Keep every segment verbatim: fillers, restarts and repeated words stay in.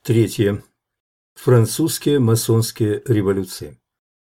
Третье. Французские масонские революции.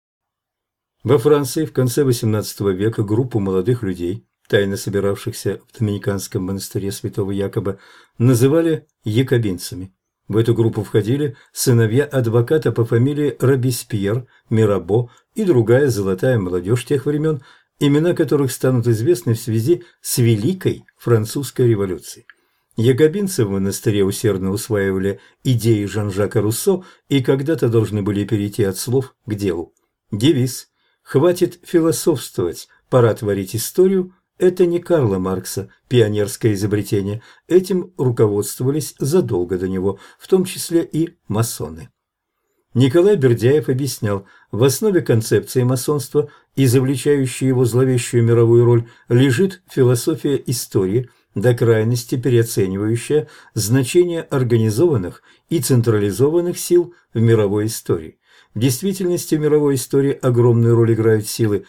Во Франции в конце восемнадцатого века группу молодых людей, тайно собиравшихся в доминиканском монастыре святого Якоба, называли якобинцами. В эту группу входили сыновья адвоката по фамилии Робеспьер, Мирабо и другая золотая молодежь тех времен, имена которых станут известны в связи с Великой Французской революцией. Якобинцы в монастыре усердно усваивали идеи Жан-Жака Руссо и когда-то должны были перейти от слов к делу. Девиз «Хватит философствовать, пора творить историю» – это не Карла Маркса, пионерское изобретение. Этим руководствовались задолго до него, в том числе и масоны. Николай Бердяев объяснял, в основе концепции масонства, изобличающей его зловещую мировую роль, лежит философия истории, до крайности переоценивающая значение организованных и централизованных сил в мировой истории. В действительности в мировой истории огромную роль играют силы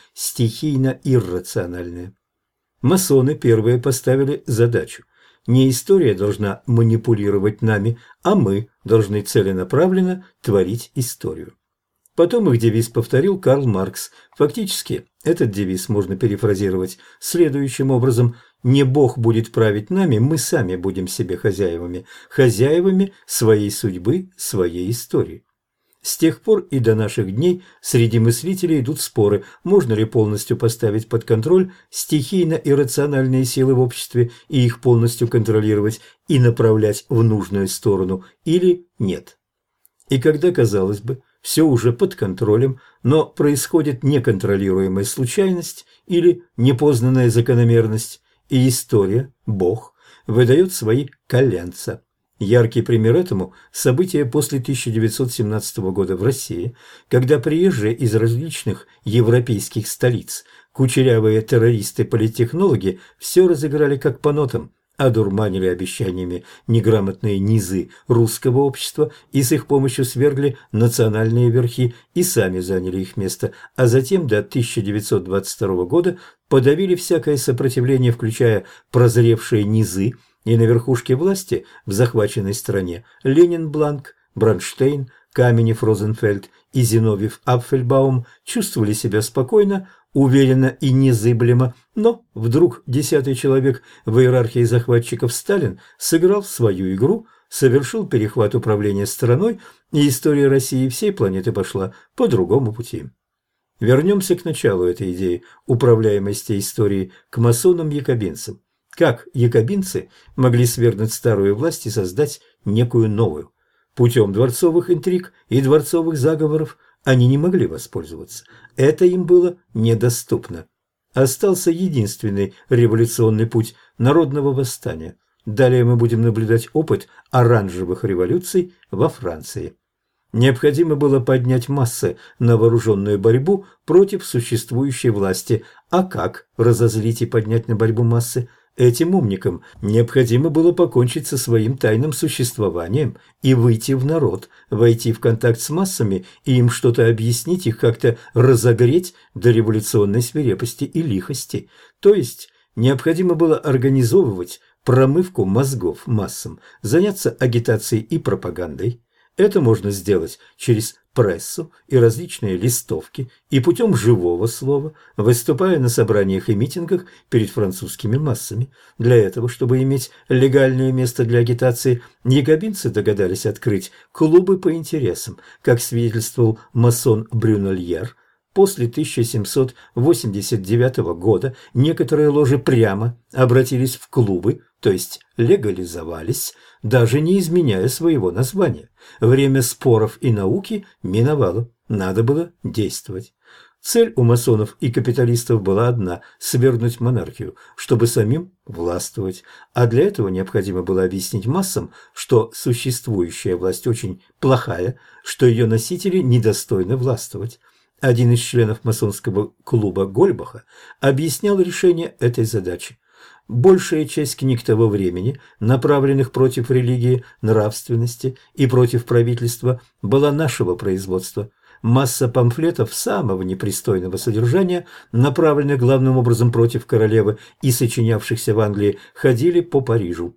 стихийно-иррациональные. Масоны первые поставили задачу. Не история должна манипулировать нами, а мы должны целенаправленно творить историю. Потом их девиз повторил Карл Маркс. Фактически, этот девиз можно перефразировать следующим образом: «Не Бог будет править нами, мы сами будем себе хозяевами, хозяевами своей судьбы, своей истории». С тех пор и до наших дней среди мыслителей идут споры, можно ли полностью поставить под контроль стихийно-иррациональные силы в обществе и их полностью контролировать и направлять в нужную сторону, или нет. И когда, казалось бы, все уже под контролем, но происходит неконтролируемая случайность или непознанная закономерность, и история, Бог, выдает свои коленца. Яркий пример этому – события после тысяча девятьсот семнадцатого года в России, когда приезжие из различных европейских столиц кучерявые террористы-политтехнологи все разыграли как по нотам, одурманили обещаниями неграмотные низы русского общества и с их помощью свергли национальные верхи и сами заняли их место, а затем до тысяча девятьсот двадцать второго года подавили всякое сопротивление, включая прозревшие низы, и на верхушке власти в захваченной стране Ленин, Бланк, Бронштейн, Каменев, Розенфельд и Зиновьев, Апфельбаум чувствовали себя спокойно, уверенно и незыблемо, но вдруг десятый человек в иерархии захватчиков Сталин сыграл свою игру, совершил перехват управления страной, и история России и всей планеты пошла по другому пути. Вернемся к началу этой идеи управляемости историей, к масонам-якобинцам. Как якобинцы могли свергнуть старую власть и создать некую новую? Путем дворцовых интриг и дворцовых заговоров они не могли воспользоваться. Это им было недоступно. Остался единственный революционный путь – народного восстания. Далее мы будем наблюдать опыт оранжевых революций во Франции. Необходимо было поднять массы на вооруженную борьбу против существующей власти. А как разозлить и поднять на борьбу массы? Этим умникам необходимо было покончить со своим тайным существованием и выйти в народ, войти в контакт с массами и им что-то объяснить, их как-то разогреть до революционной свирепости и лихости. То есть необходимо было организовывать промывку мозгов массам, заняться агитацией и пропагандой. Это можно сделать через прессу и различные листовки и путем живого слова, выступая на собраниях и митингах перед французскими массами. Для этого, чтобы иметь легальное место для агитации, якобинцы догадались открыть клубы по интересам, как свидетельствовал масон Брюнольер. После тысяча семьсот восемьдесят девятого года некоторые ложи прямо обратились в клубы, то есть легализовались, даже не изменяя своего названия. Время споров и науки миновало, надо было действовать. Цель у масонов и капиталистов была одна – свергнуть монархию, чтобы самим властвовать. А для этого необходимо было объяснить массам, что существующая власть очень плохая, что ее носители недостойны властвовать. Один из членов масонского клуба Гольбаха объяснял решение этой задачи. Большая часть книг того времени, направленных против религии, нравственности и против правительства, была нашего производства. Масса памфлетов самого непристойного содержания, направленных главным образом против королевы и сочинявшихся в Англии, ходили по Парижу.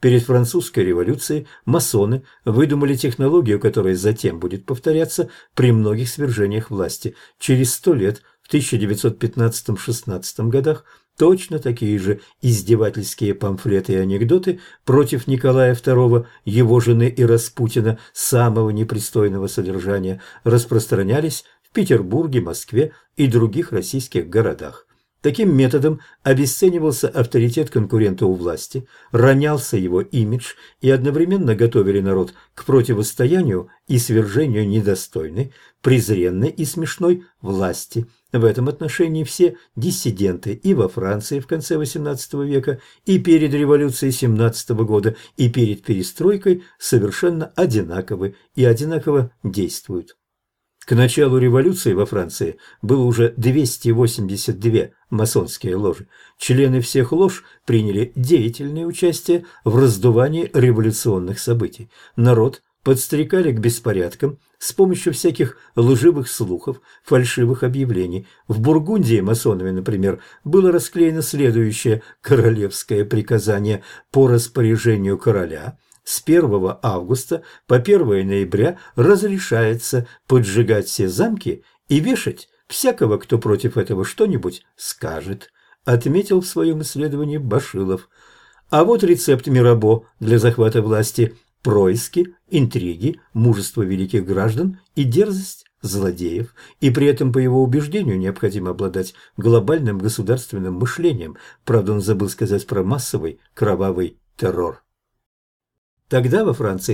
Перед французской революцией масоны выдумали технологию, которая затем будет повторяться при многих свержениях власти. Через сто лет, в тысяча девятьсот пятнадцатом-шестнадцатом годах, точно такие же издевательские памфлеты и анекдоты против Николая второго, его жены и Распутина самого непристойного содержания распространялись в Петербурге, Москве и других российских городах. Таким методом обесценивался авторитет конкурента у власти, ронялся его имидж и одновременно готовили народ к противостоянию и свержению недостойной, презренной и смешной власти. В этом отношении все диссиденты и во Франции в конце восемнадцатого века, и перед революцией семнадцатого года, и перед перестройкой совершенно одинаковы и одинаково действуют. К началу революции во Франции было уже двести восемьдесят две масонские ложи. Члены всех лож приняли деятельное участие в раздувании революционных событий. Народ подстрекали к беспорядкам с помощью всяких лживых слухов, фальшивых объявлений. В Бургундии масонами, например, было расклеено следующее королевское приказание по распоряжению короля. С первого августа по первое ноября разрешается поджигать все замки и вешать всякого, кто против этого что-нибудь скажет, отметил в своем исследовании Башилов. А вот рецепт Мирабо для захвата власти: происки, интриги, мужество великих граждан и дерзость злодеев. И при этом, по его убеждению, необходимо обладать глобальным государственным мышлением. Правда, он забыл сказать про массовый кровавый террор. Тогда во Франции